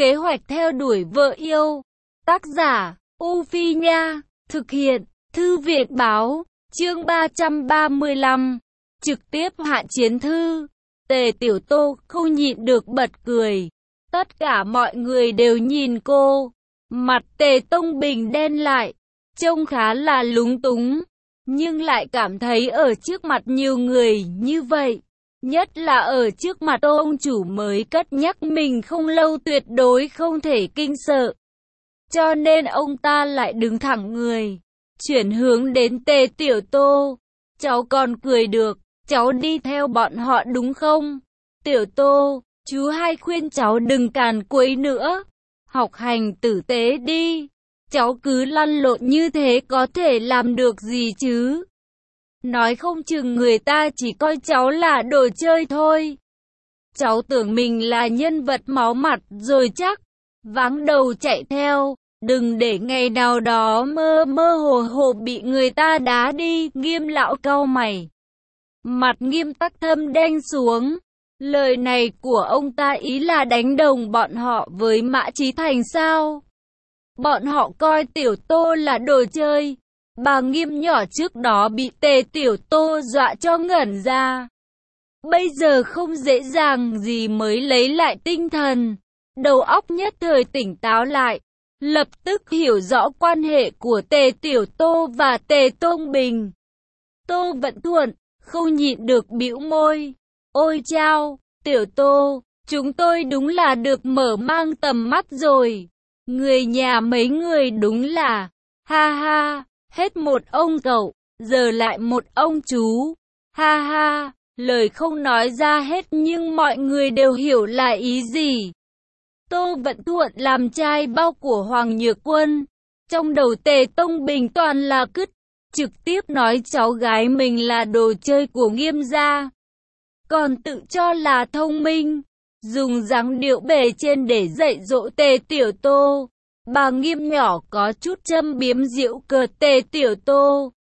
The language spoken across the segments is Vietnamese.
Kế hoạch theo đuổi vợ yêu. Tác giả, U Phi Nha. Thực hiện, Thư viện Báo. Chương 335. Trực tiếp Hạ Chiến Thư. Tề Tiểu Tô không nhịn được bật cười. Tất cả mọi người đều nhìn cô. Mặt Tề Tông Bình đen lại, trông khá là lúng túng, nhưng lại cảm thấy ở trước mặt nhiều người như vậy, nhất là ở trước mặt ông chủ mới cất nhắc mình không lâu tuyệt đối không thể kinh sợ. Cho nên ông ta lại đứng thẳng người, chuyển hướng đến Tề Tiểu Tô. Cháu còn cười được, cháu đi theo bọn họ đúng không? Tiểu Tô, chú hai khuyên cháu đừng càn quấy nữa. Học hành tử tế đi. Cháu cứ lăn lộn như thế có thể làm được gì chứ? Nói không chừng người ta chỉ coi cháu là đồ chơi thôi. Cháu tưởng mình là nhân vật máu mặt rồi chắc váng đầu chạy theo. Đừng để ngày nào đó mơ mơ hồ hồ bị người ta đá đi. Nghiêm lão cau mày, mặt Nghiêm Tắc Thâm đen xuống. Lời này của ông ta ý là đánh đồng bọn họ với Mã Chí Thành sao? Bọn họ coi Tiểu Tô là đồ chơi. Bà Nghiêm nhỏ trước đó bị Tề Tiểu Tô dọa cho ngẩn ra. Bây giờ không dễ dàng gì mới lấy lại tinh thần. Đầu óc nhất thời tỉnh táo lại. Lập tức hiểu rõ quan hệ của Tề Tiểu Tô và Tề Tông Bình. Tô Vận Thuận không nhịn được bĩu môi. Ôi chao, Tiểu Tô, chúng tôi đúng là được mở mang tầm mắt rồi. Người nhà mấy người đúng là, ha ha, hết một ông cậu, giờ lại một ông chú. Ha ha, lời không nói ra hết nhưng mọi người đều hiểu là ý gì. Tô Vận Thuận làm trai bao của Hoàng Nhược Quân. Trong đầu Tề Tông Bình toàn là cứt, trực tiếp nói cháu gái mình là đồ chơi của Nghiêm gia. Còn tự cho là thông minh, dùng dáng điệu bề trên để dạy dỗ Tề Tiểu Tô. Bà Nghiêm nhỏ có chút châm biếm giễu cợt Tề Tiểu Tô.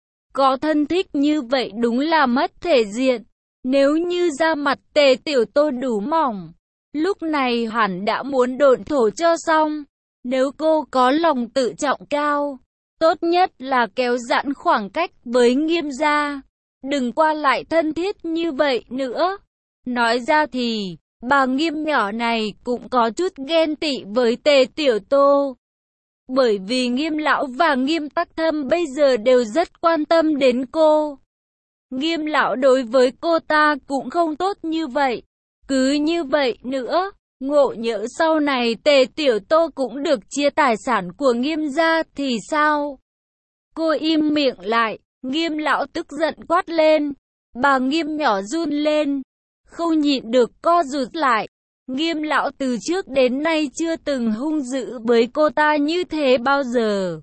Có thân thích như vậy đúng là mất thể diện. Nếu như da mặt Tề Tiểu Tô đủ mỏng, lúc này hẳn đã muốn độn thổ cho xong. Nếu cô có lòng tự trọng cao, tốt nhất là kéo giãn khoảng cách với Nghiêm gia. Đừng qua lại thân thiết như vậy nữa. Nói ra thì, bà Nghiêm nhỏ này cũng có chút ghen tị với Tề Tiểu Tô. Bởi vì Nghiêm lão và Nghiêm Tắc Thâm bây giờ đều rất quan tâm đến cô. Nghiêm lão đối với cô ta cũng không tốt như vậy. Cứ như vậy nữa, ngộ nhỡ sau này Tề Tiểu Tô cũng được chia tài sản của Nghiêm gia thì sao? Cô im miệng lại. Nghiêm lão tức giận quát lên. Bà Nghiêm nhỏ run lên, không nhịn được co rụt lại. Nghiêm lão từ trước đến nay chưa từng hung dữ với cô ta như thế bao giờ.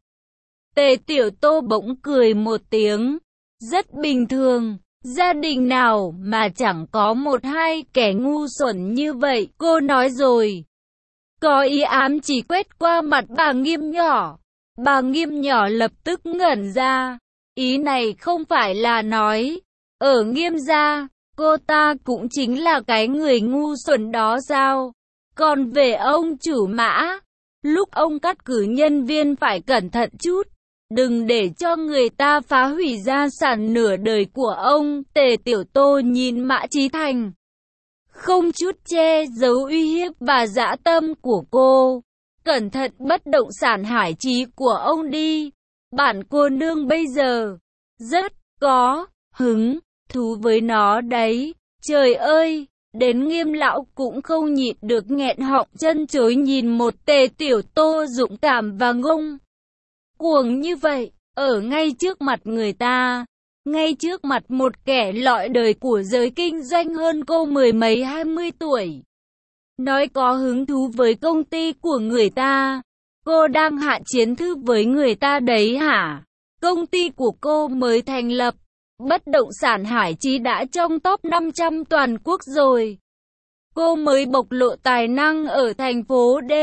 Tề Tiểu Tô bỗng cười một tiếng. Rất bình thường, gia đình nào mà chẳng có một hai kẻ ngu xuẩn như vậy. Cô nói rồi. Có ý ám chỉ quét qua mặt bà Nghiêm nhỏ. Bà Nghiêm nhỏ lập tức ngẩn ra. Ý này không phải là nói, ở Nghiêm gia, cô ta cũng chính là cái người ngu xuẩn đó sao? Còn về ông chủ Mã, lúc ông cắt cử nhân viên phải cẩn thận chút, đừng để cho người ta phá hủy gia sản nửa đời của ông. Tề Tiểu Tô nhìn Mã Chí Thành, không chút che giấu uy hiếp và dã tâm của cô. Cẩn thận bất động sản Hải Chí của ông đi. Bản cô nương bây giờ rất có hứng thú với nó đấy. Trời ơi, đến Nghiêm lão cũng không nhịn được nghẹn họng chân chối nhìn một Tề Tiểu Tô dũng cảm và ngông cuồng như vậy, ở ngay trước mặt người ta, ngay trước mặt một kẻ lọi đời của giới kinh doanh hơn cô mười mấy 20 tuổi. Nói có hứng thú với công ty của người ta. Cô đang hạ chiến thư với người ta đấy hả? Công ty của cô mới thành lập. Bất động sản Hải Chí đã trong top 500 toàn quốc rồi. Cô mới bộc lộ tài năng ở thành phố D,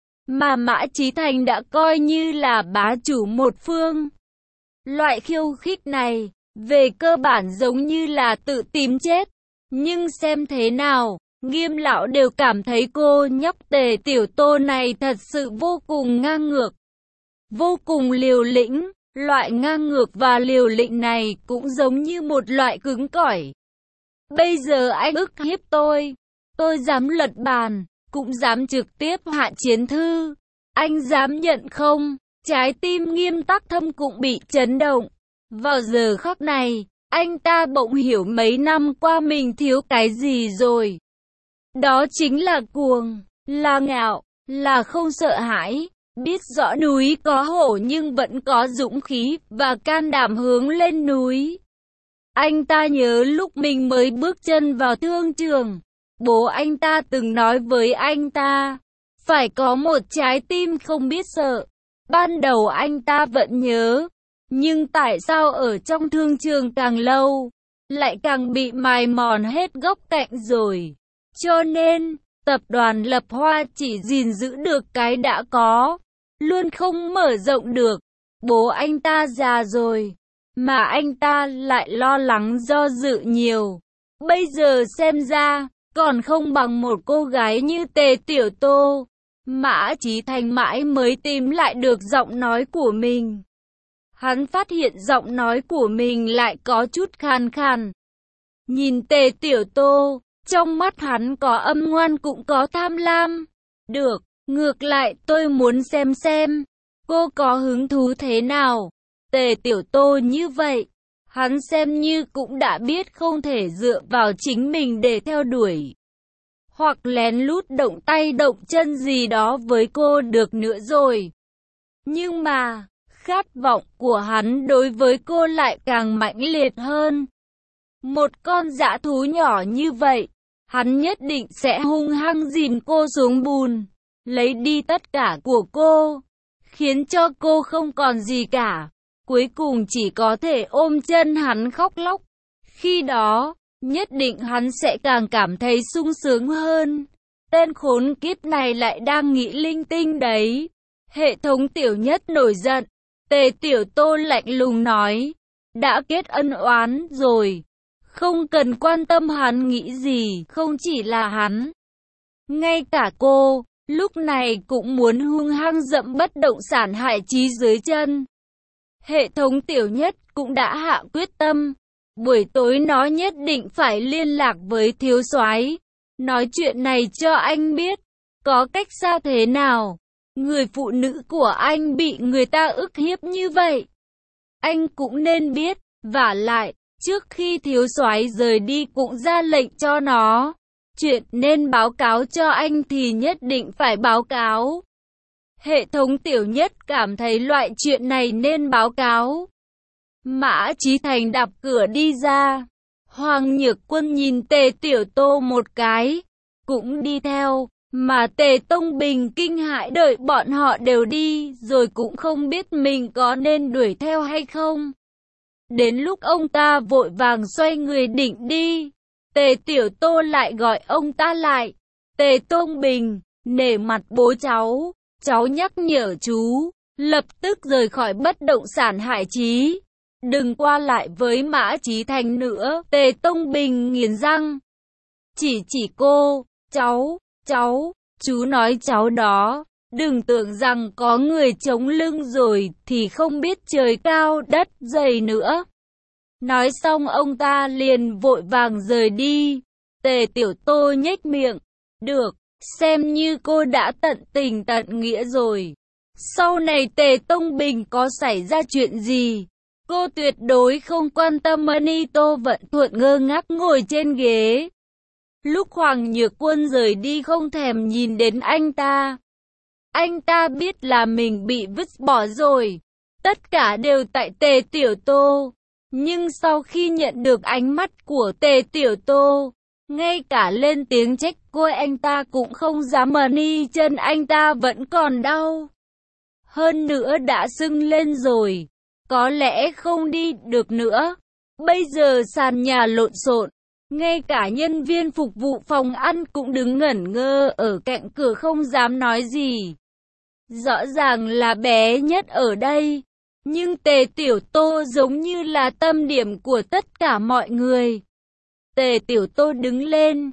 mà Mã Chí Thành đã coi như là bá chủ một phương. Loại khiêu khích này, về cơ bản giống như là tự tìm chết. Nhưng xem thế nào, Nghiêm lão đều cảm thấy cô nhóc Tề Tiểu Tô này thật sự vô cùng ngang ngược, vô cùng liều lĩnh. Loại ngang ngược và liều lĩnh này cũng giống như một loại cứng cỏi. Bây giờ anh ức hiếp tôi dám lật bàn, cũng dám trực tiếp hạ chiến thư. Anh dám nhận không? Trái tim Nghiêm Tắc Thâm cũng bị chấn động. Vào giờ khắc này, anh ta bỗng hiểu mấy năm qua mình thiếu cái gì rồi. Đó chính là cuồng, là ngạo, là không sợ hãi. Biết rõ núi có hổ nhưng vẫn có dũng khí và can đảm hướng lên núi. Anh ta nhớ lúc mình mới bước chân vào thương trường, bố anh ta từng nói với anh ta, phải có một trái tim không biết sợ. Ban đầu anh ta vẫn nhớ, nhưng tại sao ở trong thương trường càng lâu, lại càng bị mài mòn hết góc cạnh rồi. Cho nên, tập đoàn Lập Hoa chỉ gìn giữ được cái đã có, luôn không mở rộng được. Bố anh ta già rồi, mà anh ta lại lo lắng do dự nhiều. Bây giờ xem ra, còn không bằng một cô gái như Tề Tiểu Tô. Mã Chí Thành mãi mới tìm lại được giọng nói của mình. Hắn phát hiện giọng nói của mình lại có chút khàn khàn. Nhìn Tề Tiểu Tô, trong mắt hắn có âm ngoan cũng có tham lam. Được, ngược lại tôi muốn xem, cô có hứng thú thế nào. Tề Tiểu Tô như vậy, hắn xem như cũng đã biết không thể dựa vào chính mình để theo đuổi, hoặc lén lút động tay động chân gì đó với cô được nữa rồi. Nhưng mà, khát vọng của hắn đối với cô lại càng mãnh liệt hơn. Một con dã thú nhỏ như vậy, hắn nhất định sẽ hung hăng dìm cô xuống bùn, lấy đi tất cả của cô, khiến cho cô không còn gì cả. Cuối cùng chỉ có thể ôm chân hắn khóc lóc. Khi đó, nhất định hắn sẽ càng cảm thấy sung sướng hơn. Tên khốn kiếp này lại đang nghĩ linh tinh đấy. Hệ thống Tiểu Nhất nổi giận. Tề Tiểu Tô lạnh lùng nói, đã kết ân oán rồi, không cần quan tâm hắn nghĩ gì. Không chỉ là hắn, ngay cả cô, lúc này cũng muốn hung hăng dẫm bất động sản Hải Chí dưới chân. Hệ thống Tiểu Nhất cũng đã hạ quyết tâm, buổi tối nó nhất định phải liên lạc với thiếu soái, nói chuyện này cho anh biết, có cách sao thế nào. Người phụ nữ của anh bị người ta ức hiếp như vậy, anh cũng nên biết. Vả lại, trước khi thiếu soái rời đi cũng ra lệnh cho nó, chuyện nên báo cáo cho anh thì nhất định phải báo cáo. Hệ thống Tiểu Nhất cảm thấy loại chuyện này nên báo cáo. Mã Chí Thành đạp cửa đi ra. Hoàng Nhược Quân nhìn Tề Tiểu Tô một cái, cũng đi theo, mà Tề Tông Bình kinh hãi đợi bọn họ đều đi, rồi cũng không biết mình có nên đuổi theo hay không. Đến lúc ông ta vội vàng xoay người định đi, Tề Tiểu Tô lại gọi ông ta lại. Tề Tông Bình, nể mặt bố cháu nhắc nhở chú, lập tức rời khỏi bất động sản Hải Chí. Đừng qua lại với Mã Chí Thành nữa. Tề Tông Bình nghiến răng. Chỉ cô, cháu, chú nói cháu đó. Đừng tưởng rằng có người chống lưng rồi thì không biết trời cao đất dày nữa. Nói xong ông ta liền vội vàng rời đi. Tề Tiểu Tô nhếch miệng. Được, xem như cô đã tận tình tận nghĩa rồi. Sau này Tề Tông Bình có xảy ra chuyện gì, cô tuyệt đối không quan tâm. Tô Vận Thuận ngơ ngác ngồi trên ghế. Lúc Hoàng Nhược Quân rời đi không thèm nhìn đến anh ta. Anh ta biết là mình bị vứt bỏ rồi. Tất cả đều tại Tề Tiểu Tô. Nhưng sau khi nhận được ánh mắt của Tề Tiểu Tô, ngay cả lên tiếng trách cô anh ta cũng không dám. Chân anh ta vẫn còn đau. Hơn nữa đã sưng lên rồi, có lẽ không đi được nữa. Bây giờ sàn nhà lộn xộn, ngay cả nhân viên phục vụ phòng ăn cũng đứng ngẩn ngơ ở cạnh cửa không dám nói gì. Rõ ràng là bé nhất ở đây, nhưng Tề Tiểu Tô giống như là tâm điểm của tất cả mọi người. Tề Tiểu Tô đứng lên,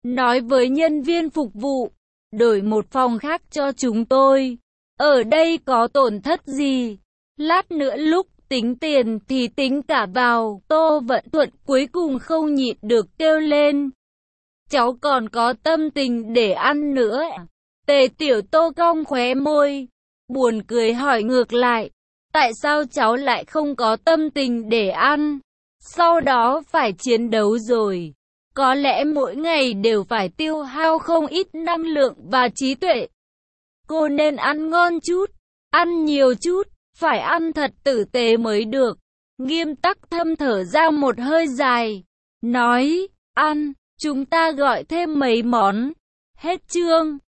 nói với nhân viên phục vụ, đổi một phòng khác cho chúng tôi. Ở đây có tổn thất gì? Lát nữa lúc tính tiền thì tính cả vào. Tô Vận Thuận cuối cùng không nhịn được kêu lên. Cháu còn có tâm tình để ăn nữa. Tề Tiểu Tô cong khóe môi, buồn cười hỏi ngược lại. Tại sao cháu lại không có tâm tình để ăn? Sau đó phải chiến đấu rồi. Có lẽ mỗi ngày đều phải tiêu hao không ít năng lượng và trí tuệ. Cô nên ăn ngon chút, ăn nhiều chút, phải ăn thật tử tế mới được. Nghiêm Tắc Thâm thở ra một hơi dài, nói, ăn, chúng ta gọi thêm mấy món. Hết chương.